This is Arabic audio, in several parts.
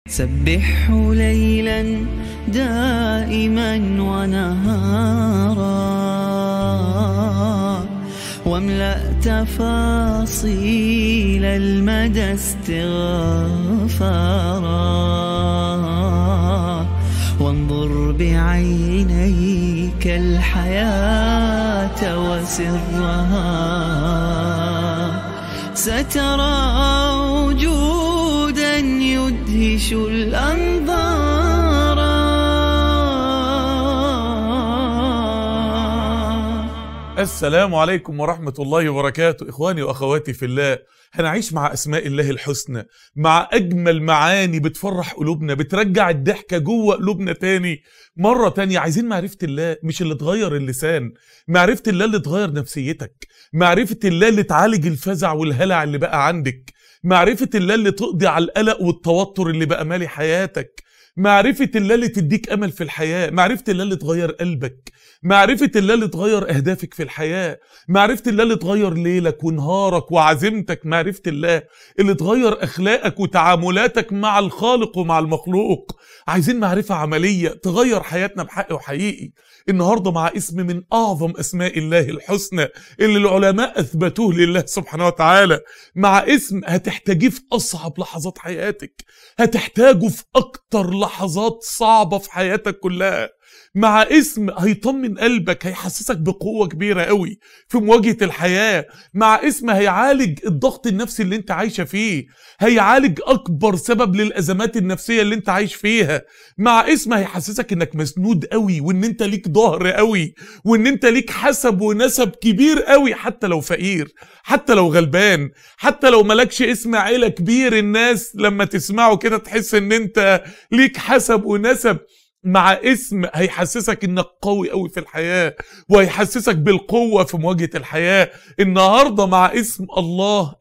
سبحه ليلا دائما ونهارا واملأ تفاصيل المدى استغفارا وانظر بعينيك الحياة وسرها سترى وجودا يدهش الأنظار. السلام عليكم ورحمة الله وبركاته. إخواني وأخواتي في الله، هنعيش مع أسماء الله الحسنى، مع أجمل معاني بتفرح قلوبنا، بترجع الضحكة جوه قلوبنا تاني مرة تانية. عايزين معرفة الله، مش اللي تغير اللسان، معرفة الله اللي تغير نفسيتك، معرفة الله اللي تعالج الفزع والهلع اللي بقى عندك، معرفة الله اللي تقضي على القلق والتوتر اللي بقى مالي حياتك، معرفة الله اللي تديك أمل في الحياة، معرفة الله اللي تغير قلبك، معرفة الله اللي تغير أهدافك في الحياة، معرفة الله اللي تغير ليلك ونهارك وعزيمتك، معرفة الله اللي تغير أخلاقك وتعاملاتك مع الخالق ومع المخلوق. عايزين معرفة عملية تغير حياتنا بحق وحقيقي. النهاردة مع اسم من أعظم أسماء الله الحسنى اللي العلماء أثبتوه لله سبحانه وتعالى، مع اسم هتحتاجيه في أصعب لحظات حياتك، هتحتاجه في أكتر لحظات صعبة في حياتك كلها، مع اسم هيطمن قلبك، هيحسسك بقوة كبيرة قوي في مواجهة الحياة، مع اسم هيعالج الضغط النفسي اللي انت عايشة فيه، هيعالج أكبر سبب للأزمات النفسية اللي انت عايش فيها، مع اسم هيحسسك انك مسنود قوي، وان انت ليك ظهر قوي، وان انت ليك حسب ونسب كبير قوي، حتى لو فقير، حتى لو غلبان، حتى لو ملكش اسم عيلة كبير، الناس لما تسمعه كده تحس ان انت ليك حسب ونسب. مع اسم هيحسسك انك قوي قوي في الحياة، وهيحسسك بالقوة في مواجهة الحياة. النهاردة مع اسم الله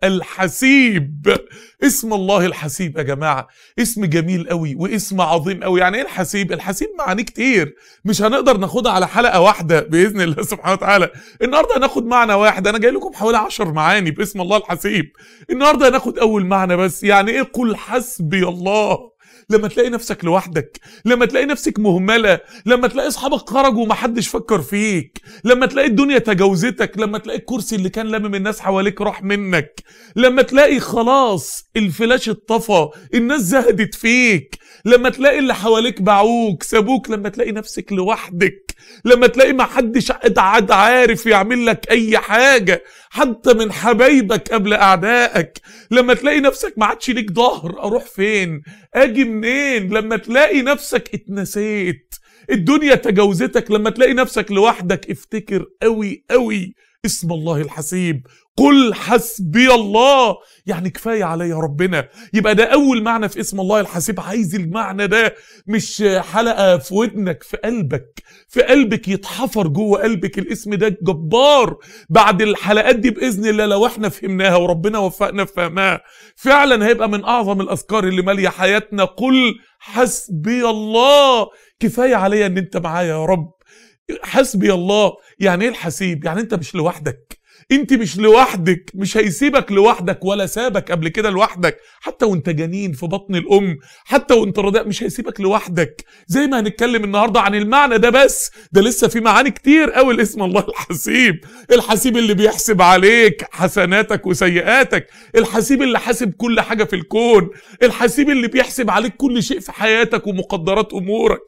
الحسيب. اسم الله الحسيب يا جماعة اسم جميل قوي واسم عظيم قوي. يعني ايه الحسيب؟ الحسيب معاني كتير، مش هنقدر ناخدها على حلقة واحدة بإذن الله سبحانه وتعالى. النهاردة هناخد معنى واحد، انا جاي لكم حوالي 10 معاني باسم الله الحسيب. النهاردة هناخد اول معنى بس. يعني ايه قل حسبي الله؟ لما تلاقي نفسك لوحدك، لما تلاقي نفسك مهملة، لما تلاقي اصحابك خرجوا ومحدش فكر فيك، لما تلاقي الدنيا تجاوزتك، لما تلاقي الكرسي اللي كان لامم الناس حواليك راح منك، لما تلاقي خلاص الفلاش اتطفى، الناس زهدت فيك، لما تلاقي اللي حواليك باعوك سابوك، لما تلاقي نفسك لوحدك، لما تلاقي محدش قاعد عارف يعمل لك اي حاجة حتى من حبايبك قبل اعدائك، لما تلاقي نفسك ما عادش ليك ظهر، اروح فين اجي منين، لما تلاقي نفسك اتنسيت، الدنيا تجاوزتك، لما تلاقي نفسك لوحدك، افتكر قوي قوي اسم الله الحسيب. قل حسبي الله، يعني كفاية علي ربنا. يبقى ده أول معنى في اسم الله الحسيب. عايز المعنى ده مش حلقة في ودنك، في قلبك، في قلبك يتحفر جوه قلبك. الاسم ده جبار. بعد الحلقات دي بإذن الله لو احنا فهمناها وربنا وفقنا في فهمها، فعلا هيبقى من أعظم الأذكار اللي مالية حياتنا. قل حسبي الله، كفاية عليا ان انت معايا يا رب. حسبي الله. يعني ايه الحسيب؟ يعني انت مش لوحدك، انت مش لوحدك، مش هيسيبك لوحدك ولا سابك قبل كده لوحدك، حتى وانت جنين في بطن الام، حتى وانت رضيع مش هيسيبك لوحدك. زي ما هنتكلم النهارده عن المعنى ده، بس ده لسه في معاني كتير قوي لاسم الله الحسيب. الحسيب اللي بيحسب عليك حسناتك وسيئاتك، الحسيب اللي حاسب كل حاجه في الكون، الحسيب اللي بيحسب عليك كل شيء في حياتك ومقدرات امورك.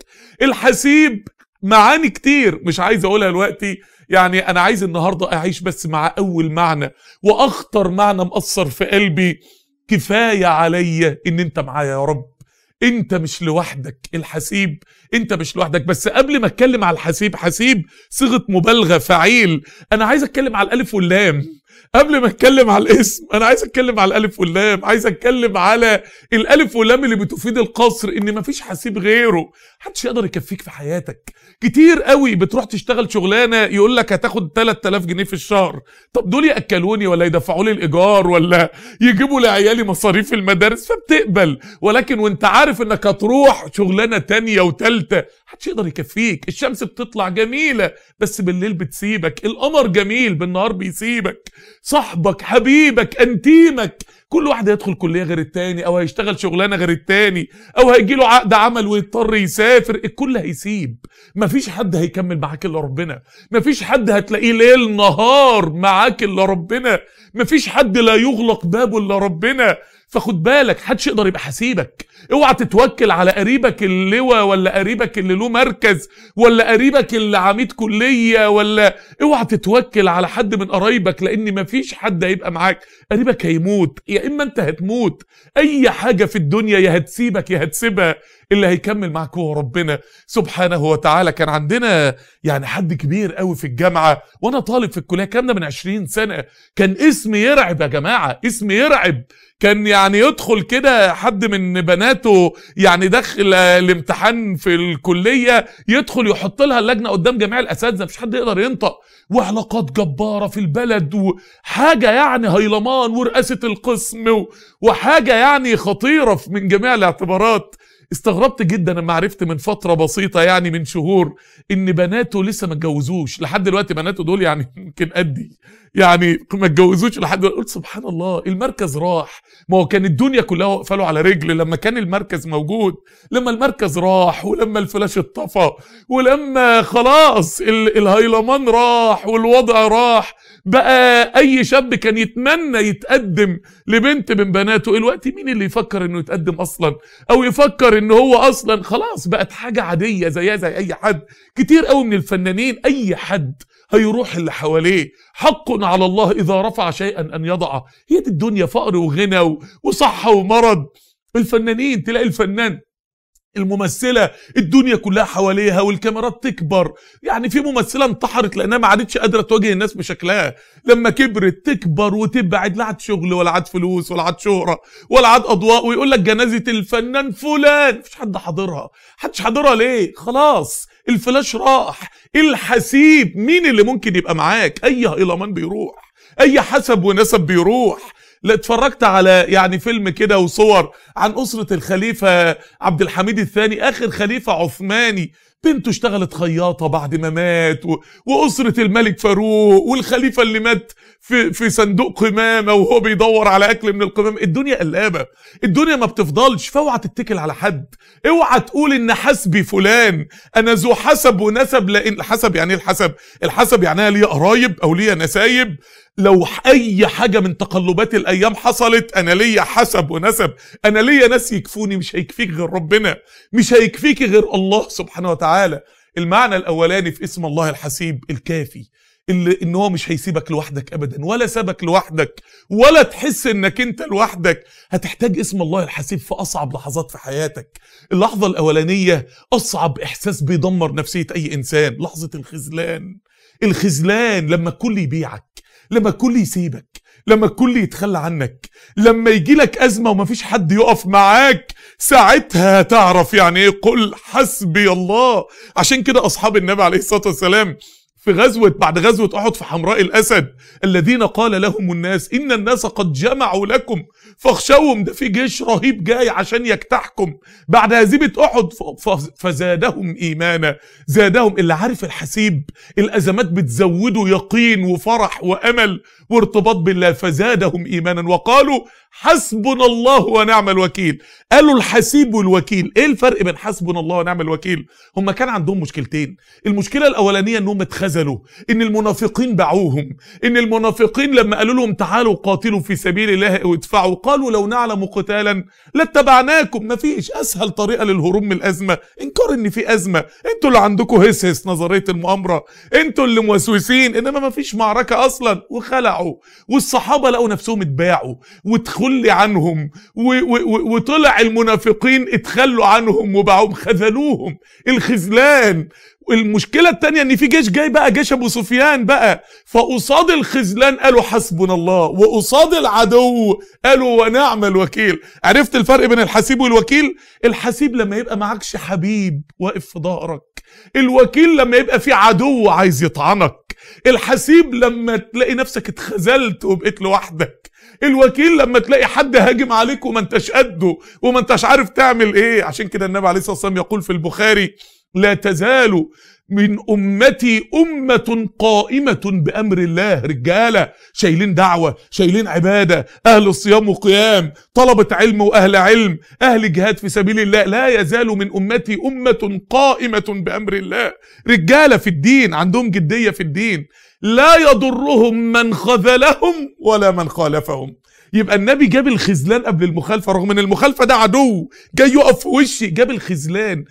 الحسيب معاني كتير مش عايز اقولها دلوقتي. يعني انا عايز النهاردة اعيش بس مع اول معنى واخطر معنى مأثر في قلبي. كفاية عليا ان انت معايا يا رب، انت مش لوحدك. الحسيب انت مش لوحدك. بس قبل ما اتكلم على الحسيب، حسيب صيغة مبالغة، فعيل، انا عايز اتكلم على الالف واللام. قبل ما اتكلم على الاسم انا عايز اتكلم على الالف واللام، عايز اتكلم على الالف واللام اللي بتفيد القصر، ان مفيش حسيب غيره، محدش يقدر يكفيك في حياتك. كتير قوي بتروح تشتغل شغلانه يقول لك هتاخد 3000 جنيه في الشهر، طب دول ياكلوني ولا يدفعوا لي الايجار ولا يجيبوا لعيالي مصاريف المدارس، فبتقبل. ولكن وانت عارف انك هتروح شغلانه تانية وتالتة، محدش يقدر يكفيك. الشمس بتطلع جميله بس بالليل بتسيبك، القمر جميل بالنهار بيسيبك، صاحبك، حبيبك، انتيمك، كل واحد هيدخل كلية غير التاني، او هيشتغل شغلانة غير التاني، او هيجيله عقد عمل ويضطر يسافر، الكل هيسيب. مفيش حد هيكمل معاك الا ربنا، مفيش حد هتلاقيه ليل نهار معاك الا ربنا، مفيش حد لا يغلق بابه الا ربنا. فخد بالك، محدش يقدر يبقى حسيبك. اوعى تتوكل على قريبك اللواء، ولا قريبك اللي له مركز، ولا قريبك اللي عميد كلية، ولا اوعى تتوكل على حد من قرايبك، لان مفيش حد هيبقى معاك. قريبك هيموت، يا اما انت هتموت. اي حاجة في الدنيا يا هتسيبك يا هتسيبها، اللي هيكمل معاك هو ربنا سبحانه وتعالى. كان عندنا يعني حد كبير قوي في الجامعة وانا طالب في الكلية، كان من 20 سنة، كان اسم يرعب يا جماعة، اسم يرعب. كان يعني يدخل كده حد من بناته يعني داخل الامتحان في الكلية، يدخل يحط لها اللجنة قدام جميع الأساتذة، مفيش حد يقدر ينطق، وعلاقات جبارة في البلد، وحاجة يعني هيلمان، ورئاسة القسم، وحاجة يعني خطيرة من جميع الاعتبارات. استغربت جدا لما عرفت من فترة بسيطة، يعني من شهور، ان بناته لسه ما اتجوزوش لحد دلوقتي. بناته دول يعني يمكن قدي، يعني ما اتجوزوش لحد دلوقتي. قلت سبحان الله، المركز راح. ما هو كان الدنيا كلها واقفه له على رجل لما كان المركز موجود. لما المركز راح، ولما الفلاش اتطفى، ولما خلاص الهيلمان راح والوضع راح، بقى اي شاب كان يتمنى يتقدم لبنت من بناته. دلوقتي مين اللي يفكر انه يتقدم اصلا، او يفكر انه هو اصلا خلاص بقت حاجة عادية زيها زي اي حد. كتير قوي من الفنانين اي حد هيروح اللي حواليه. حق على الله اذا رفع شيئا ان يضعه. هي دي الدنيا، فقر وغنى وصحة ومرض. الفنانين تلاقي الفنان، الممثلة الدنيا كلها حواليها والكاميرات تكبر. يعني في ممثلة انتحرت لانها ما عادتش قادرة تواجه الناس بشكلها، لما كبرت تكبر وتبعد، لا عاد شغل ولا عاد فلوس ولا عاد شهرة ولا عاد اضواء، ويقول لك جنازة الفنان فلان، مفيش حد حاضرها. محدش حاضرها ليه؟ خلاص الفلاش راح. الحسيب مين اللي ممكن يبقى معاك؟ اي هيلمان بيروح، اي حسب ونسب بيروح. لا اتفرجت على يعني فيلم كده وصور عن أسرة الخليفة عبد الحميد الثاني، آخر خليفة عثماني. بنته اشتغلت خياطة بعد ما مات، وأسرة الملك فاروق، والخليفة اللي مات في صندوق قمامة وهو بيدور على أكل من القمامة. الدنيا قلابة، الدنيا ما بتفضلش. فاوعى تتكل على حد، اوعى تقول إن حسبي فلان، أنا ذو حسب ونسب. لأن الحسب يعني الحسب، الحسب يعني أنا ليا قرايب أو ليا نسايب. لو اي حاجة من تقلبات الايام حصلت، انا ليا حسب ونسب، انا ليا ناس يكفوني. مش هيكفيك غير ربنا، مش هيكفيك غير الله سبحانه وتعالى. المعنى الاولاني في اسم الله الحسيب الكافي، اللي ان هو مش هيسيبك لوحدك ابدا، ولا سابك لوحدك، ولا تحس انك انت لوحدك. هتحتاج اسم الله الحسيب في اصعب لحظات في حياتك. اللحظة الاولانية اصعب احساس بيدمر نفسية اي انسان، لحظة الخذلان. الخذلان لما الكل يبيعك، لما الكل يسيبك، لما الكل يتخلى عنك، لما يجيلك أزمة ومفيش حد يقف معاك، ساعتها تعرف يعني ايه قل حسبي الله. عشان كده أصحاب النبي عليه الصلاة والسلام في بعد غزوة أحد في حمراء الأسد، الذين قال لهم الناس إن الناس قد جمعوا لكم فاخشوهم. ده في جيش رهيب جاي عشان يجتاحكم. بعد هزيمة أحد فزادهم إيمانا. زادهم. اللي عارف الحسيب، الأزمات بتزوده يقين وفرح وأمل وارتباط بالله. فزادهم إيمانا وقالوا حسبنا الله ونعم الوكيل. قالوا الحسيب والوكيل. ايه الفرق بين حسبنا الله ونعم الوكيل؟ هم كان عندهم مشكلتين. المشكلة الأولانية انهم اتخذلوا، ان المنافقين باعوهم، ان المنافقين لما قالوا لهم تعالوا قاتلوا في سبيل الله وادفعوا، قالوا لو نعلم قتالا لاتبعناكم. مفيش اسهل طريقة للهروب من الأزمة انكار ان في أزمة. انتوا اللي عندكم هس نظرية المؤامرة، انتوا اللي موسوسين، انما مفيش معركة اصلا. وخلعوا، والصحابة لقوا نفسهم اتباعوا وتخلي عنهم، وطلع المنافقين اتخلوا عنهم وباعوهم، خذلوهم. الخذلان. المشكلة التانية ان في جيش جاي بقى، جيش ابو سفيان بقى. فقصاد الخذلان قالوا حسبنا الله، وقصاد العدو قالوا ونعم الوكيل. عرفت الفرق بين الحسيب والوكيل؟ الحسيب لما يبقى معكش حبيب واقف في ظهرك، الوكيل لما يبقى في عدو عايز يطعنك. الحسيب لما تلاقي نفسك اتخذلت وبقيت لوحدك. الوكيل لما تلاقي حد هاجم عليك وما انتش قده وما انتش عارف تعمل ايه. عشان كده النبي عليه الصلاة والسلام يقول في البخاري لا تزال من امتي امة قائمة بامر الله، رجالة شايلين دعوة، شايلين عبادة، اهل الصيام وقيام، طلبة علم واهل علم، اهل جهاد في سبيل الله. لا يزال من امتي امة قائمة بامر الله، رجالة في الدين، عندهم جدية في الدين، لا يضرهم من خذلهم ولا من خالفهم. يبقى النبي جاب الخذلان قبل المخالفة، رغم ان المخالفة ده عدو جاي يقف في وشي، جاب الخذلان.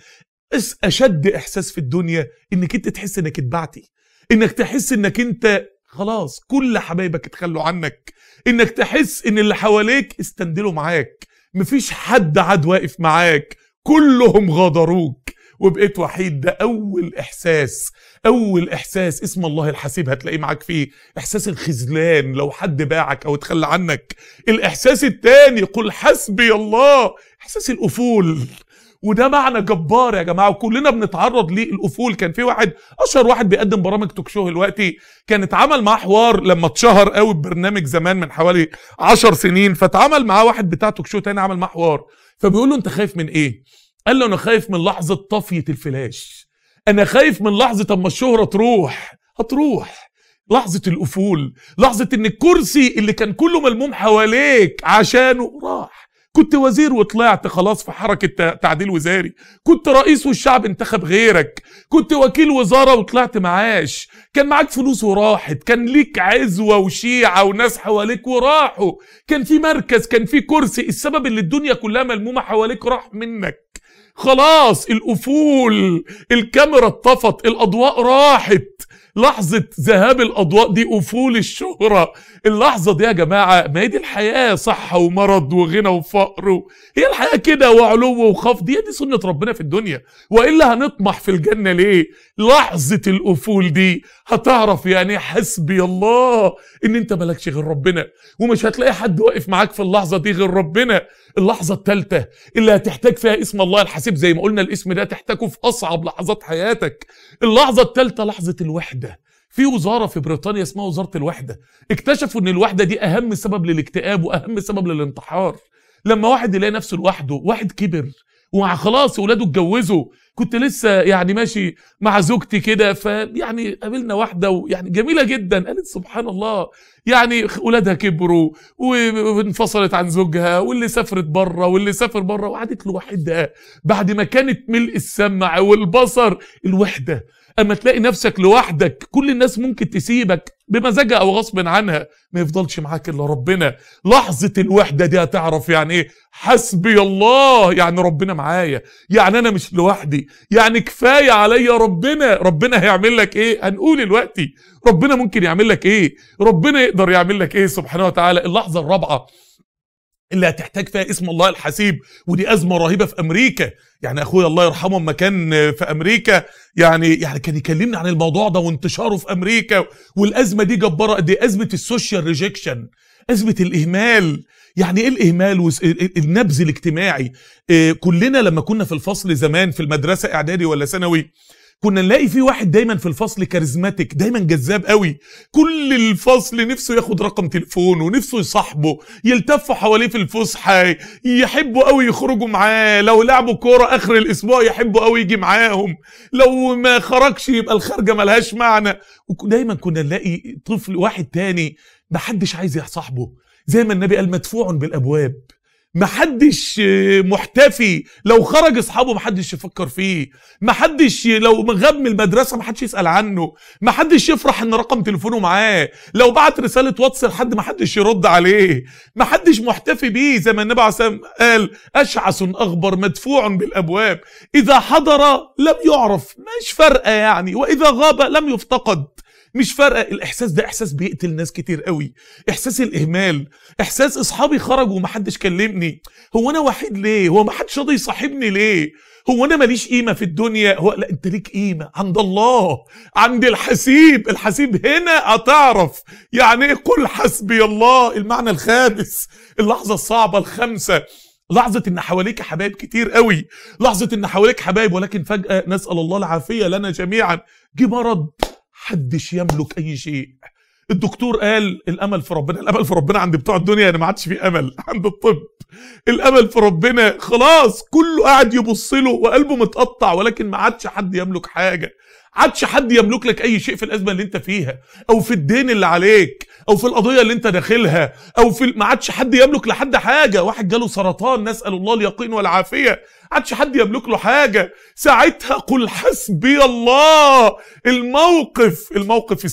اشد احساس في الدنيا انك انت تحس انك اتبعتي، انك تحس انك انت خلاص كل حبايبك اتخلوا عنك، انك تحس ان اللي حواليك استندلوا معاك، مفيش حد عاد واقف معاك، كلهم غادروك وبقيت وحيد. ده اول احساس، اول احساس اسم الله الحسيب هتلاقيه معاك فيه، احساس الخذلان لو حد باعك او اتخلى عنك. الاحساس التاني قل حسبي الله، احساس الافول، وده معنى جبار يا جماعه وكلنا بنتعرض ليه، الافول. كان في واحد اشهر واحد بيقدم برامج توك شو دلوقتي، كان اتعمل معاه حوار لما اتشهر قوي ببرنامج زمان من حوالي 10 سنين، فاتعمل معاه واحد بتاع توك شو تاني عمل معاه حوار، فبيقول له انت خايف من ايه؟ قال له انا خايف من لحظه طفيه الفلاش، انا خايف من لحظه اما الشهره تروح، هتروح لحظه الافول، لحظه ان الكرسي اللي كان كله ملموم حواليك عشانه راح. كنت وزير وطلعت خلاص في حركة تعديل وزاري، كنت رئيس والشعب انتخب غيرك، كنت وكيل وزارة وطلعت معاش، كان معاك فلوس وراحت، كان ليك عزوة وشيعة وناس حواليك وراحوا، كان في مركز، كان في كرسي، السبب اللي الدنيا كلها ملمومة حواليك راح منك، خلاص الأفول، الكاميرا اتطفت، الأضواء راحت، لحظة ذهاب الأضواء دي أفول الشهرة. اللحظة دي يا جماعة ما هي دي الحياة، صحة ومرض وغنى وفقر، هي الحياة كده، وعلو وخفض، دي سنة ربنا في الدنيا، وإلا هنطمح في الجنة ليه؟ لحظة الأفول دي هتعرف يعني حسبي الله، إن أنت مالكش غير ربنا، ومش هتلاقي حد واقف معاك في اللحظة دي غير ربنا. اللحظة الثالثة اللي هتحتاج فيها اسم الله الحسيب، زي ما قلنا الاسم ده تحتاجه في أصعب لحظات حياتك. اللحظة الثالثة لحظة الوحدة. في وزارة في بريطانيا اسمها وزارة الوحدة، اكتشفوا ان الوحدة دي اهم سبب للاكتئاب واهم سبب للانتحار. لما واحد يلاقي نفسه لوحده، واحد كبر وخلاص اولاده اتجوزوا، كنت لسه يعني ماشي مع زوجتي كده، فيعني قابلنا واحده ويعني جميله جدا، قالت سبحان الله يعني اولادها كبروا وانفصلت عن زوجها، واللي سافرت بره واللي سافر بره، وقعدت لوحدها بعد ما كانت ملء السمع والبصر. الوحده، اما تلاقي نفسك لوحدك كل الناس ممكن تسيبك بمزاجها او غصب عنها، ما يفضلش معاك الا ربنا. لحظة الوحدة دي هتعرف يعني ايه حسبي الله، يعني ربنا معايا، يعني انا مش لوحدي، يعني كفاية عليا ربنا. ربنا هيعمل لك ايه؟ هنقول دلوقتي ربنا ممكن يعمل لك ايه، ربنا يقدر يعمل لك ايه سبحانه وتعالى. اللحظة الرابعة اللي هتحتاج فيها اسم الله الحسيب، ودي أزمة رهيبة في أمريكا. يعني أخويا الله يرحمه لما كان في أمريكا يعني كان يكلمني عن الموضوع ده وانتشاره في أمريكا، والأزمة دي جبارة قد إيه، أزمة السوشيال ريجكشن، أزمة الإهمال. يعني إيه الإهمال والنبذ الاجتماعي؟ كلنا لما كنا في الفصل زمان في المدرسة إعدادي ولا ثانوي، كنا نلاقي في واحد دايما في الفصل كاريزماتيك، دايما جذاب قوي، كل الفصل نفسه ياخد رقم تليفونه ونفسه يصاحبه، يلتفوا حواليه في الفسحه، يحبوا قوي يخرجوا معاه، لو لعبوا كوره اخر الاسبوع يحبوا قوي يجي معاهم، لو ما خرجش يبقى الخرجه ملهاش معنى. ودايما كنا نلاقي طفل واحد تاني محدش عايز يصاحبه، زي ما النبي قال مدفوع بالابواب، محدش محتفي، لو خرج اصحابه محدش يفكر فيه، محدش لو غاب من المدرسه محدش يسال عنه، محدش يفرح ان رقم تليفونه معاه، لو بعت رساله واتس لحد محدش يرد عليه، محدش محتفي بيه، زي ما النبي عليه الصلاه والسلام قال اشعث اغبر مدفوع بالابواب، اذا حضر لم يعرف، مش فارقه يعني، واذا غاب لم يفتقد، مش فارقه. الاحساس ده احساس بيقتل ناس كتير قوي، احساس الاهمال، احساس اصحابي خرجوا ومحدش كلمني، هو انا وحيد ليه، هو محدش راضي يصاحبني ليه، هو انا ماليش قيمه في الدنيا، هو لا انت ليك قيمه عند الله، عند الحسيب. الحسيب هنا هتعرف يعني ايه قل حسبي الله. المعنى الخامس، اللحظه الصعبه الخامسه، لحظة ان حواليك حبايب كتير قوي، لحظة ان حواليك حبايب ولكن فجأة نسأل الله العافية لنا جميعا جه مرض، محدش يملك اي شيء. الدكتور قال الامل في ربنا، الامل في ربنا عند بتوع الدنيا يعني ما عادش في امل عند الطب، الامل في ربنا خلاص كله قاعد يبص له وقلبه متقطع، ولكن ما عادش حد يملك حاجه. عادش حد يملك لك اي شيء في الازمه اللي انت فيها، او في الدين اللي عليك، او في القضيه اللي انت داخلها، او في ما عادش حد يملك لحد حاجه. واحد جاله سرطان، نسال الله اليقين والعافيه، عادش حد يملك له حاجه. ساعتها قل حسبي الله. الموقف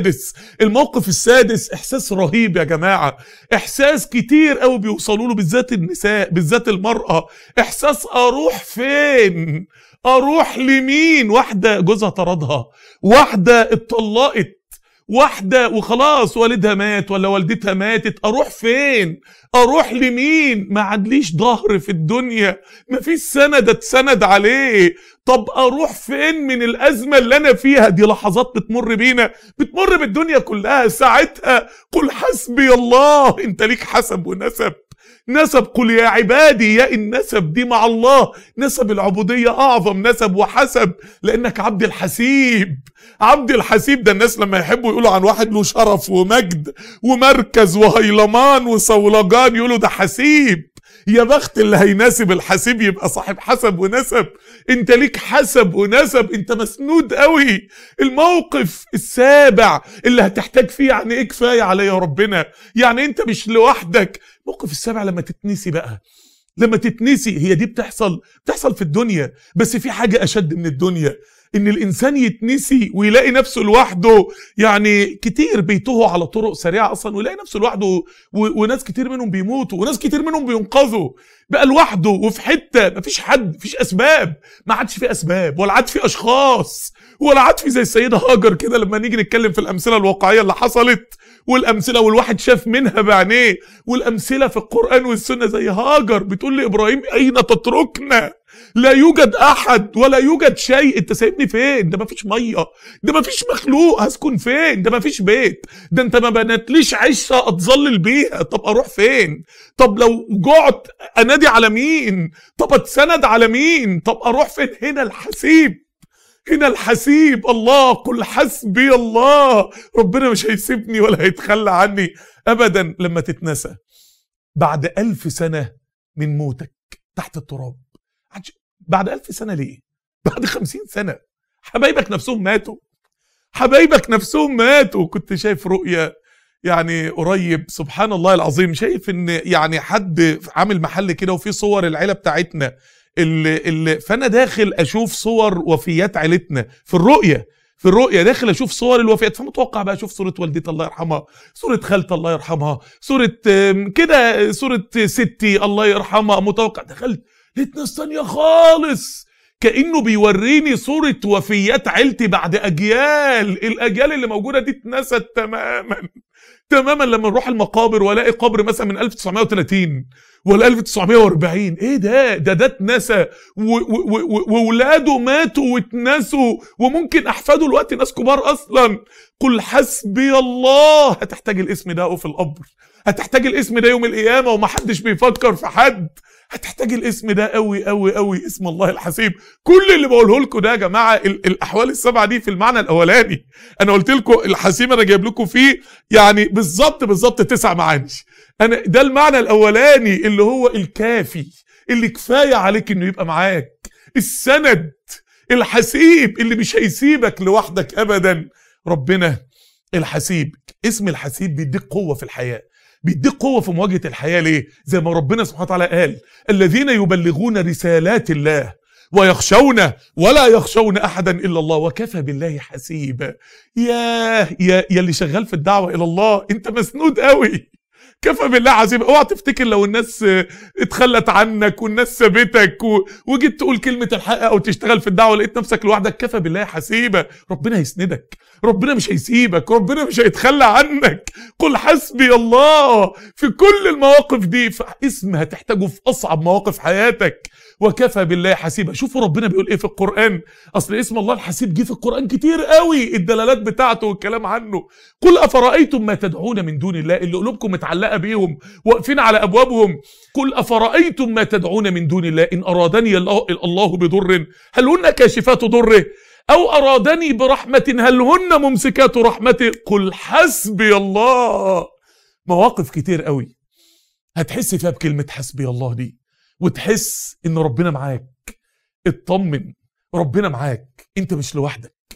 السادس احساس رهيب يا جماعه، احساس كتير قوي بيوصلوا له بالذات النساء، بالذات المراه. احساس اروح فين؟ اروح لمين؟ واحده جوزها طردها، واحده اتطلقت، واحده وخلاص والدها مات ولا والدتها ماتت، اروح فين؟ اروح لمين؟ ما عادليش ظهر في الدنيا، ما فيش سند اتسند عليه. طب اروح فين من الازمه اللي انا فيها دي؟ لحظات بتمر بينا، بتمر بالدنيا كلها. ساعتها قل حسبي الله. انت ليك حسب ونسب. قل يا عبادي، يا النسب دي مع الله، نسب العبودية أعظم نسب وحسب، لأنك عبد الحسيب. ده الناس لما يحبوا يقولوا عن واحد له شرف ومجد ومركز وهيلمان وصولجان يقولوا ده حسيب. يا بخت اللي هيناسب الحسيب يبقى صاحب حسب ونسب. انت ليك حسب ونسب، انت مسنود قوي. الموقف السابع اللي هتحتاج فيه يعني ايه كفاية علي يا ربنا، يعني انت مش لوحدك. الموقف السابع لما تتنسي بقى، لما تتنسي. هي دي بتحصل في الدنيا، بس في حاجة أشد من الدنيا، ان الانسان يتنسي ويلاقي نفسه لوحده. يعني كتير بيتوهوا على طرق سريعه اصلا ويلاقي نفسه لوحده، وناس كتير منهم بيموتوا، وناس كتير منهم بينقذوا. بقى لوحده وفي حته مفيش حد، مفيش اسباب، ما عادش في اسباب، ولا عاد في اشخاص، ولا عاد في زي السيده هاجر كده. لما نيجي نتكلم في الامثله الواقعيه اللي حصلت، والامثله والواحد شاف منها بعينيه، والامثله في القران والسنه زي هاجر بتقول لابراهيم اين تتركنا؟ لا يوجد احد ولا يوجد شيء، انت سايبني فين؟ ده مفيش ميه، ده مفيش مخلوق، هسكن فين؟ ده مفيش بيت، ده انت ما بنتليش عشه اتظلل بيها. طب اروح فين؟ طب لو جعت انادي على مين؟ طب اتسند على مين؟ طب اروح فين؟ هنا الحسيب الله. قل حسبي الله. ربنا مش هيسيبني ولا هيتخلى عني ابدا. لما تتنسى بعد 1000 سنه من موتك تحت التراب، بعد 1000 سنة ليه؟ بعد 50 سنة حبايبك نفسهم ماتوا. كنت شايف رؤية يعني قريب، سبحان الله العظيم، شايف ان يعني حد عامل محل كده وفي صور العيلة بتاعتنا، اللي فانا داخل اشوف صور وفيات عيلتنا في الرؤية داخل اشوف صور الوفيات. فمتوقع بقى اشوف صورة والدتي الله يرحمها، صورة خالتي الله يرحمها، صورة كده، صورة ستي الله يرحمها. متوقع دخلت لقيت ناس تانية خالص، كأنه بيوريني صورة وفيات عيلتي بعد أجيال. الأجيال اللي موجودة دي اتنست تماما. لما نروح المقابر والاقي قبر مثلا من 1930 ولا 1940، ايه ده اتنسى، وولاده ماتوا واتنسوا، وممكن احفاده الوقت ناس كبار اصلا. قل حسبي الله. هتحتاج الاسم ده في القبر، هتحتاج الاسم ده يوم القيامة، ومحدش بيفكر في حد. هتحتاج الاسم ده قوي قوي قوي، اسم الله الحسيب. كل اللي بقوله لكم ده يا جماعه الاحوال السبعه دي في المعنى الاولاني. انا قلت لكم الحسيب انا جايب لكم فيه يعني بالظبط 9 معاني. انا ده المعنى الاولاني اللي هو الكافي، اللي كفايه عليك انه يبقى معاك، السند، الحسيب اللي مش هيسيبك لوحدك ابدا. ربنا الحسيب. اسم الحسيب بيديك قوه في الحياه، بيديك قوة في مواجهة الحياة. ليه؟ زي ما ربنا سبحانه وتعالى قال: الذين يبلغون رسالات الله ويخشونه ولا يخشون أحدا إلا الله وكفى بالله حسيبا. يا اللي شغال في الدعوة إلى الله، أنت مسنود قوي. كفى بالله حسيبا. اوعى تفتكر لو الناس اتخلت عنك والناس سابتك وجيت تقول كلمة الحق او تشتغل في الدعوة لقيت نفسك لوحدك، كفى بالله حسيبا. ربنا هيسندك، ربنا مش هيسيبك، ربنا مش هيتخلى عنك. قل حسبي الله في كل المواقف دي. اسم هتحتاجه في اصعب مواقف حياتك، وكفى بالله حسيبا. شوفوا ربنا بيقول ايه في القرآن. اصل اسم الله الحسيب جه في القرآن كتير قوي، الدلالات بتاعته والكلام عنه. قل افرأيتم ما تدعون من دون الله، اللي قلوبكم متعلقة بيهم واقفين على ابوابهم. قل افرأيتم ما تدعون من دون الله ان ارادني الله بضر هل هن كاشفات ضره او ارادني برحمة هل هن ممسكات رحمته. قل حسبي الله. مواقف كتير قوي هتحس فيها بكلمة حسبي الله دي، وتحس ان ربنا معاك. اطمن، ربنا معاك، انت مش لوحدك.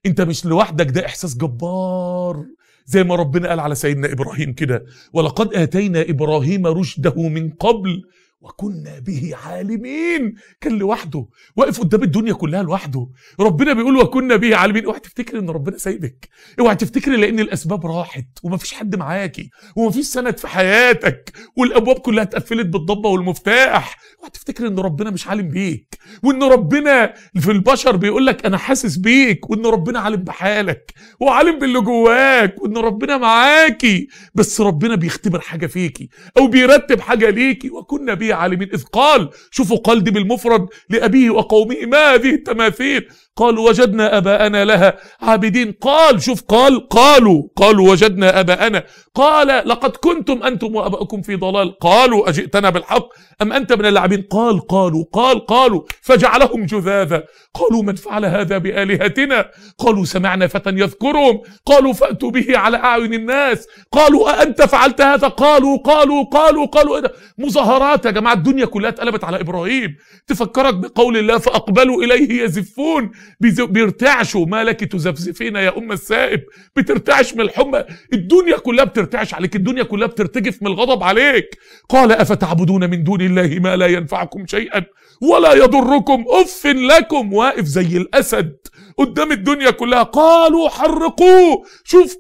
انت مش لوحدك، ده احساس جبار. زي ما ربنا قال على سيدنا ابراهيم كده، ولقد اتينا ابراهيم رشده من قبل وكنا به عالمين. كان لوحده، واقف قدام الدنيا كلها لوحده. ربنا بيقول وكنا به عالمين. اوعى تفتكر ان ربنا سايبك، اوعى تفتكر لان الاسباب راحت ومفيش حد معاكي ومفيش سند في حياتك والابواب كلها اتقفلت بالضبه والمفتاح. اوعى تفتكر ان ربنا مش عالم بيك، وان ربنا في البشر بيقول لك انا حاسس بيك، وان ربنا عالم بحالك وعالم باللي جواك، وان ربنا معاكي. بس ربنا بيختبر حاجه فيكي او بيرتب حاجه ليكي. وكنا به عالمين. إذ قال، شوفوا قال دي بالمفرد لأبيه وقومه، ما هذه التماثيل؟ قالوا وجدنا أباءنا لها عابدين. قال، شوف قالوا وجدنا أباءنا. قال لقد كنتم أنتم وأباؤكم في ضلال. قالوا أجئتنا بالحق أم أنت من اللاعبين؟ قالوا فجعلهم جذاذا. قالوا من فعل هذا بآلهتنا؟ قالوا سمعنا فتى يذكرهم. قالوا فأتوا به على أعين الناس. قالوا أأنت فعلت هذا؟ قالوا إيه ده؟ مظاهرات يا جماعة. الدنيا كلها اتقلبت على إبراهيم. تفكرك بقول الله فأقبلوا إليه يزفون، بيرتعشوا. ما لك تزفزفين يا أم السائب؟ بترتعش من الحمى. الدنيا كلها بترتعش عليك، الدنيا كلها بترتجف من الغضب عليك. قال أفتعبدون من دون الله ما لا ينفعكم شيئا ولا يضركم أف لكم. واقف زي الأسد قدام الدنيا كلها. قالوا حرقوه. شوف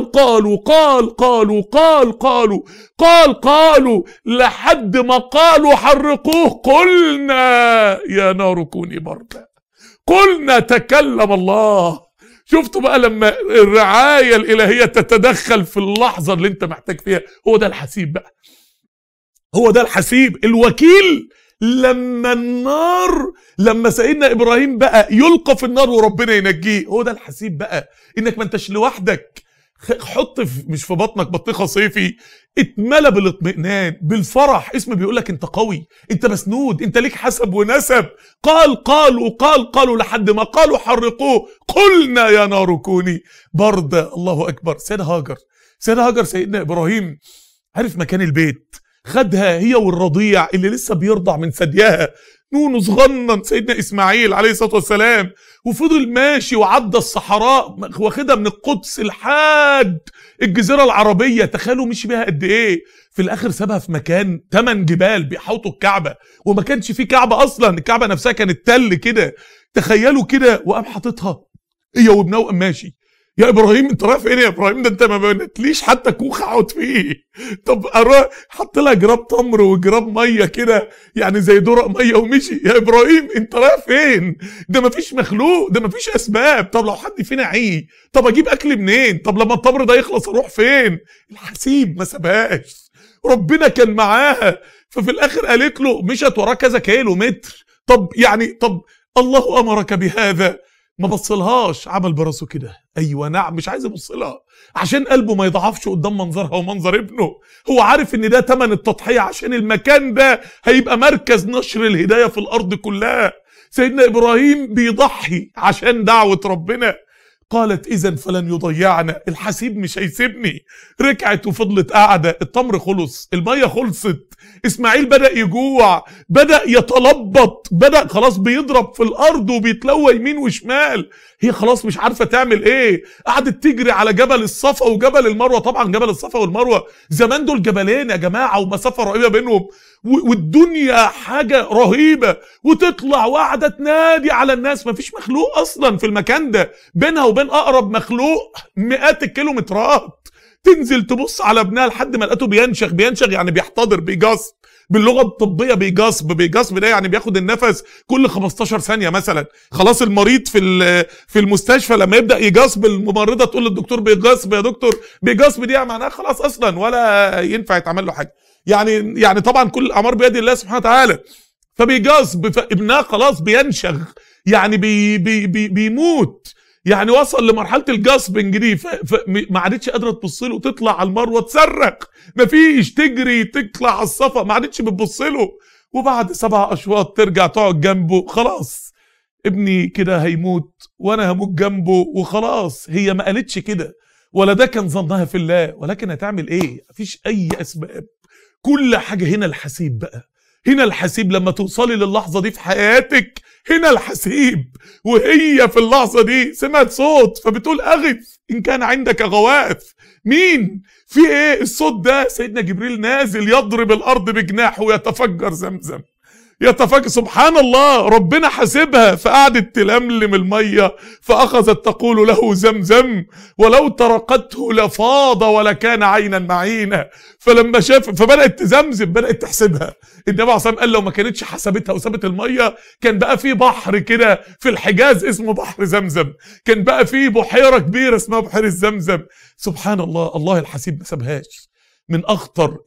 قالوا لحد ما قالوا حرقوه. قلنا يا نار كوني بردا، قلنا تكلم الله. شفتوا بقى لما الرعاية الإلهية تتدخل في اللحظة اللي انت محتاج فيها؟ هو ده الحسيب بقى، هو ده الحسيب الوكيل. لما سيدنا إبراهيم بقى يلقى في النار وربنا ينجيه، هو ده الحسيب بقى. انك ما انتش لوحدك. حط مش في بطنك بطيخه صيفي، اتملى بالاطمئنان بالفرح. اسم بيقولك انت قوي، انت مسنود، انت ليك حسب ونسب. قالوا لحد ما قالوا حرقوه. قلنا يا نار كوني بردا. الله اكبر. سيدة هاجر سيدنا ابراهيم عارف مكان البيت، خدها هي والرضيع اللي لسه بيرضع من ثديها، نونو صغنن سيدنا اسماعيل عليه الصلاه والسلام، وفضل ماشي وعدى الصحراء واخدها من القدس لحد الجزيره العربيه. تخيلوا مشي بيها قد ايه. في الاخر سابها في مكان 8 جبال بيحوطوا الكعبه، وما كانش فيه كعبه اصلا، الكعبه نفسها كانت تل كده. تخيلوا كده. وقام حاططها هي وابنها وقام ماشي. يا ابراهيم انت رايح فين يا ابراهيم؟ ده انت ما بنتليش حتى كوخ اقعد فيه. طب حط لها جراب تمر وجراب ميه كده يعني زي درق ميه ومشي. يا ابراهيم انت رايح فين؟ ده ما فيش مخلوق، ده ما فيش اسباب. طب لو حد فينا عيه، طب اجيب اكل منين؟ طب لما التمر ده يخلص اروح فين؟ الحسيب ما سابهاش، ربنا كان معاها. ففي الاخر قالت له، مشت وراه كذا كيلو متر. طب الله امرك بهذا؟ ما بصلهاش، عمل براسه كده. ايوه نعم، مش عايز يبصلها عشان قلبه ما يضعفش قدام منظرها ومنظر ابنه. هو عارف ان ده تمن التضحيه، عشان المكان ده هيبقى مركز نشر الهدايه في الارض كلها. سيدنا ابراهيم بيضحي عشان دعوه ربنا. قالت اذا فلن يضيعنا، الحسيب مش هيسيبني. ركعت وفضلت قاعده. التمر خلص، الميه خلصت، اسماعيل بدأ يجوع، بدأ يتلبط، بدأ خلاص بيضرب في الارض وبيتلوى يمين وشمال. هي خلاص مش عارفه تعمل ايه. قعدت تجري على جبل الصفا وجبل المروه. طبعا جبل الصفا والمروه زمان دول جبلين يا جماعه ومسافه رهيبه بينهم، والدنيا حاجه رهيبه. وتطلع وقعدت تنادي على الناس. مفيش مخلوق اصلا في المكان ده، بينها وبين اقرب مخلوق مئات الكيلومترات. تنزل تبص على ابنها لحد ما لقيته بينشغ يعني بيحتضر، بيجاصب. باللغه الطبيه بيجاصب ده يعني بياخد النفس كل 15 ثانيه مثلا. خلاص المريض في المستشفى لما يبدا يجاصب، الممرضه تقول للدكتور بيجاصب يا دكتور. بيجاصب دي يعني معناها خلاص اصلا ولا ينفع يتعمل له حاجه. يعني طبعا كل الامر بيد الله سبحانه وتعالى. فبيجاصب، فابنها خلاص بينشغ يعني بيموت. يعني وصل لمرحله الجاسبنج دي، ما عادتش قادره تبص له. تطلع على المروه تصرخ، مفيش، تجري تطلع على الصفا، ما عادتش بتبص له. وبعد 7 أشواط ترجع تقعد جنبه. خلاص ابني كده هيموت وانا هموت جنبه وخلاص. هي ما قالتش كده ولا ده كان ظنها في الله، ولكن هتعمل ايه؟ مفيش اي اسباب. كل حاجه هنا الحسيب بقى. هنا الحسيب. لما توصلي للحظة دي في حياتك هنا الحسيب. وهي في اللحظة دي سمعت صوت فبتقول أغث إن كان عندك غواث. مين؟ في إيه؟ الصوت ده سيدنا جبريل نازل يضرب الأرض بجناحه ويتفجر زمزم. يتفجر. سبحان الله، ربنا حاسبها فقعدت تلملم المية فأخذت تقول له زمزم ولو تركته لفاض ولكان عينا معينا. فلما شاف فبدأت تزمزم، بدأت تحسبها. النبي عليه الصلاة والسلام قال لو ما كانتش حسبتها وسابت المية كان بقى في بحر كده في الحجاز اسمه بحر زمزم، كان بقى في بحيرة كبيرة اسمها بحيرة زمزم. سبحان الله، الله الحسيب ما سابهاش. من أخطر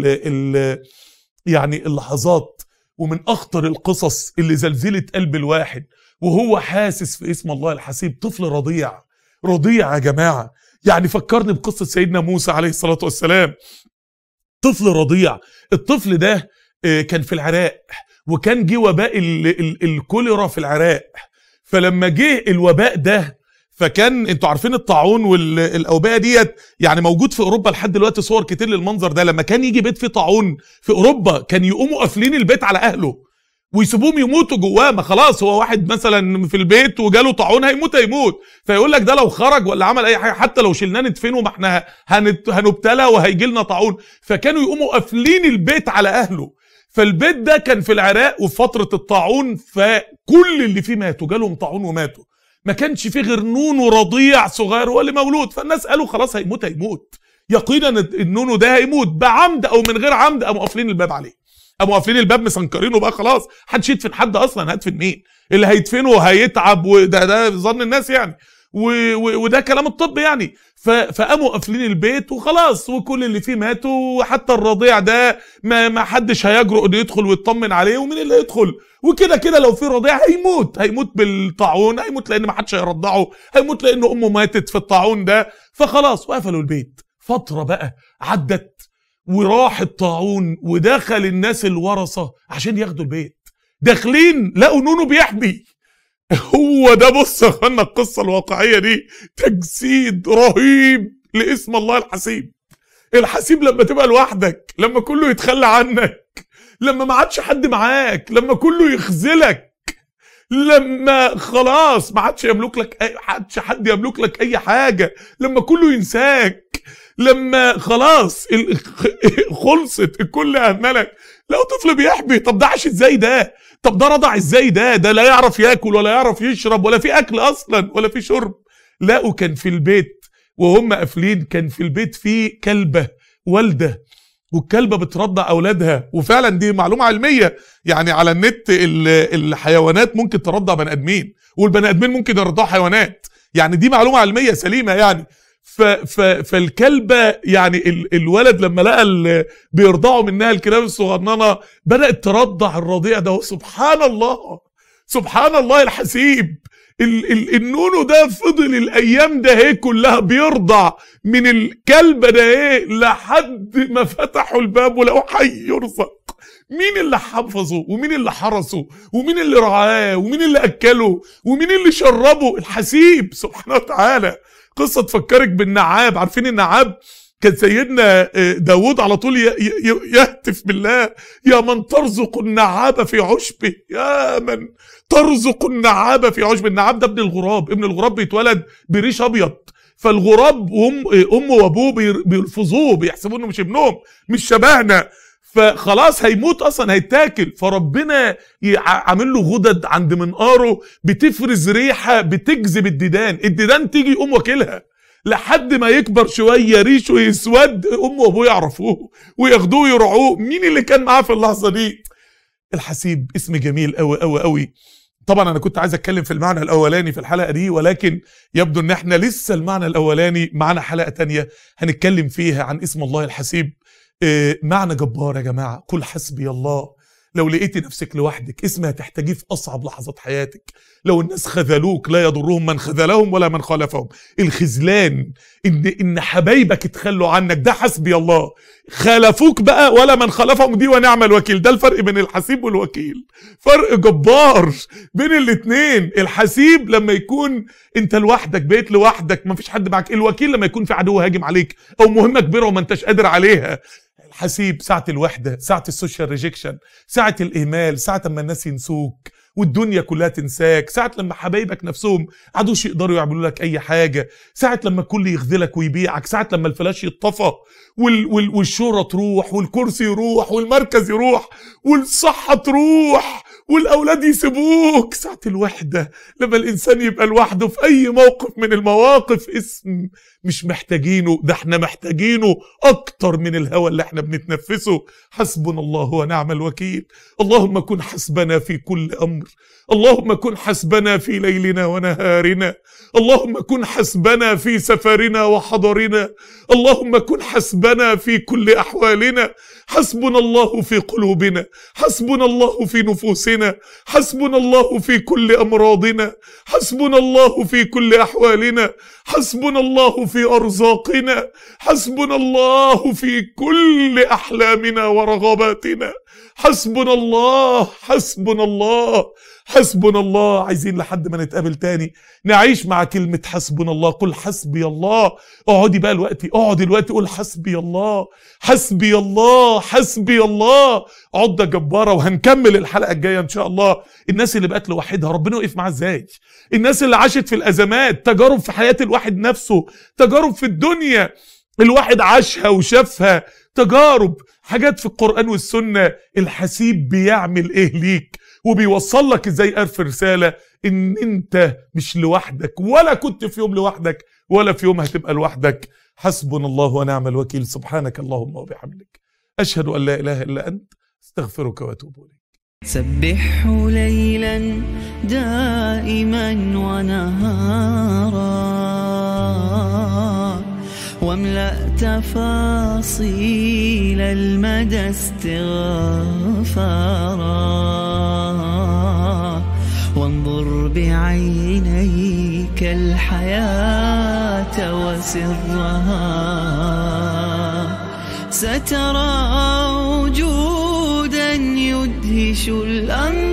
يعني اللحظات ومن أخطر القصص اللي زلزلت قلب الواحد وهو حاسس في اسم الله الحسيب طفل رضيع. رضيع يا جماعة، يعني فكرني بقصة سيدنا موسى عليه الصلاة والسلام. طفل رضيع. الطفل ده كان في العراق، وكان جه وباء الكوليرا في العراق. فلما جه الوباء ده، فكان انتوا عارفين الطاعون والاوبئه ديت يعني موجود في اوروبا لحد دلوقتي، صور كتير للمنظر ده. لما كان يجي بيت فيه طاعون في اوروبا كان يقوموا قافلين البيت على اهله ويسيبوهم يموتوا جواه. ما خلاص هو واحد مثلا في البيت وجاله طاعون هيموت، فيقول لك ده لو خرج ولا عمل اي حاجه حتى لو شلناه ندفنه ما احنا هنبتلى وهيجي لنا طاعون. فكانوا يقوموا قافلين البيت على اهله. فالبيت ده كان في العراق وفي فتره الطاعون، فكل اللي فيه ماتوا، جالهم طاعون وماتوا. ما كانش فيه غير نونو رضيع صغير هو اللي مولود. فالناس قالوا خلاص هيموت يقينا النونو ده هيموت بعمد او من غير عمد. قاموا قافلين الباب عليه، قاموا قافلين الباب مسنكرينه بقى خلاص محدش يدفن حد اصلا. هدفن مين؟ اللي هيدفنه هيتعب، وده ظن الناس يعني، وده كلام الطب يعني. فقاموا قافلين البيت وخلاص، وكل اللي فيه ماتوا، وحتى الرضيع ده ما حدش هيجرؤ انه يدخل ويطمن عليه. ومين اللي يدخل؟ وكده كده لو في رضيع هيموت بالطاعون، هيموت لان ما حدش هيرضعه، هيموت لان امه ماتت في الطاعون ده. فخلاص وقفلوا البيت. فتره بقى عدت وراح الطاعون، ودخل الناس الورثه عشان ياخدوا البيت. داخلين لقوا نونو بيحبي. هو ده، بص يا اخوانا القصه الواقعيه دي تجسيد رهيب لاسم الله الحسيب. الحسيب لما تبقى لوحدك، لما كله يتخلى عنك، لما ما عادش حد معاك، لما كله يخذلك، لما خلاص ما عادش يملك لك حد يملك لك اي حاجه، لما كله ينساك، لما خلاص خلصت الكل اهملك. لو طفل بيحبي، طب ده عاش ازاي ده؟ طب ده رضع ازاي ده لا يعرف ياكل ولا يعرف يشرب ولا في اكل اصلا ولا في شرب. لا، وكان في البيت وهم قافلين كان في البيت في كلبه والده، والكلبه بترضع اولادها. وفعلا دي معلومه علميه يعني على النت، الحيوانات ممكن ترضع بني ادمين والبني ادمين ممكن يرضعوا حيوانات، يعني دي معلومه علميه سليمه يعني. فالكلبه يعني الولد لما لقى بيرضعوا منها الكلاب الصغننه بدات ترضع الرضيع ده. سبحان الله، سبحان الله الحسيب. النونو ده فضل الايام ده هي كلها بيرضع من الكلبه ده ايه لحد ما فتحوا الباب ولقوا حي يرزق. مين اللي حفظه ومين اللي حرسه ومين اللي رعاه ومين اللي اكله ومين اللي شربه؟ الحسيب سبحانه وتعالى. قصة تفكرك بالنعاب. عارفين النعاب؟ كان سيدنا داود على طول يهتف بالله: يا من ترزق النعاب في عشبه، يا من ترزق النعاب في عشبه. النعاب ده ابن الغراب. ابن الغراب بيتولد بريش ابيض، فالغراب امه وابوه بيلفظوه، بيحسبوا انه مش ابنهم، مش شبهنا، فخلاص هيموت اصلا، هيتاكل. فربنا عامل له غدد عند منقاره بتفرز ريحه بتجذب الديدان تيجي يقوم واكلها لحد ما يكبر شويه ريشه يسود، امه وابوه يعرفوه وياخدوه يرعوه. مين اللي كان معاه في اللحظه دي؟ الحسيب. اسم جميل قوي قوي قوي. طبعا انا كنت عايز اتكلم في المعنى الاولاني في الحلقه دي، ولكن يبدو ان احنا لسه المعنى الاولاني معنا حلقه تانية هنتكلم فيها عن اسم الله الحسيب. معنى جبار يا جماعة. قل حسبي الله. لو لقيتي نفسك لوحدك اسمها تحتاجيه في أصعب لحظات حياتك. لو الناس خذلوك لا يضرهم من خذلهم ولا من خالفهم. الخذلان إن حبايبك اتخلوا عنك، ده حسبي الله. خالفوك بقى ولا من خالفهم، دي ونعم الوكيل. ده الفرق بين الحسيب والوكيل، فرق جبار بين الاتنين. الحسيب لما يكون انت لوحدك، بقيت لوحدك، مفيش حد معك. الوكيل لما يكون في عدو هاجم عليك او مهمة كبيرة وما انتش قادر عليها. حسيب ساعة الوحدة، ساعة السوشيال ريجكشن، ساعة الإهمال، ساعة لما الناس ينسوك والدنيا كلها تنساك، ساعة لما حبايبك نفسهم عادوش يقدروا يعملوا لك أي حاجة، ساعة لما الكل يخذلك ويبيعك، ساعة لما الفلاش يتطفى والشهرة تروح والكرسي يروح والمركز يروح والصحة تروح والأولاد يسيبوك، ساعة الوحدة لما الإنسان يبقى لوحده في أي موقف من المواقف. اسم مش محتاجينه، ده احنا محتاجينه أكتر من الهوى اللي احنا بنتنفسه. حسبنا الله ونعم الوكيل. اللهم كن حسبنا في كل أمر، اللهم كن حسبنا في ليلنا ونهارنا، اللهم كن حسبنا في سفرنا وحضرنا، اللهم كن حسبنا في كل أحوالنا. حسبنا الله في قلوبنا، حسبنا الله في نفوسنا، حسبنا الله في كل أمراضنا، حسبنا الله في كل أحوالنا، حسبنا الله في أرزاقنا، حسبنا الله في كل أحلامنا ورغباتنا. حسبنا الله، حسبنا الله، حسبنا الله. عايزين لحد ما نتقابل تاني نعيش مع كلمة حسبنا الله. قل حسبي الله. اقعدي بقى دلوقتي، اقعد دلوقتي قول حسبي الله، حسبي الله، حسبي الله. عدة جبارة. وهنكمل الحلقة الجاية ان شاء الله. الناس اللي بقت لوحدها ربنا وقف معاها ازاي، الناس اللي عاشت في الازمات، تجارب في حياة الواحد نفسه، تجارب في الدنيا الواحد عاشها وشافها، تجارب، حاجات في القرآن والسنة. الحسيب بيعمل ايه ليك وبيوصل لك ازاي ألف رسالة ان انت مش لوحدك، ولا كنت في يوم لوحدك، ولا في يوم هتبقى لوحدك. حسبنا الله ونعم الوكيل. سبحانك اللهم وبحمدك، أشهد أن لا إله إلا أنت، استغفرك وأتوب إليك. سبحه ليلا دائما ونهارا، واملأ تفاصيل المدى استغفارا، وانظر بعينيك الحياة وسرها، سترى وجودا يدهش الأمر.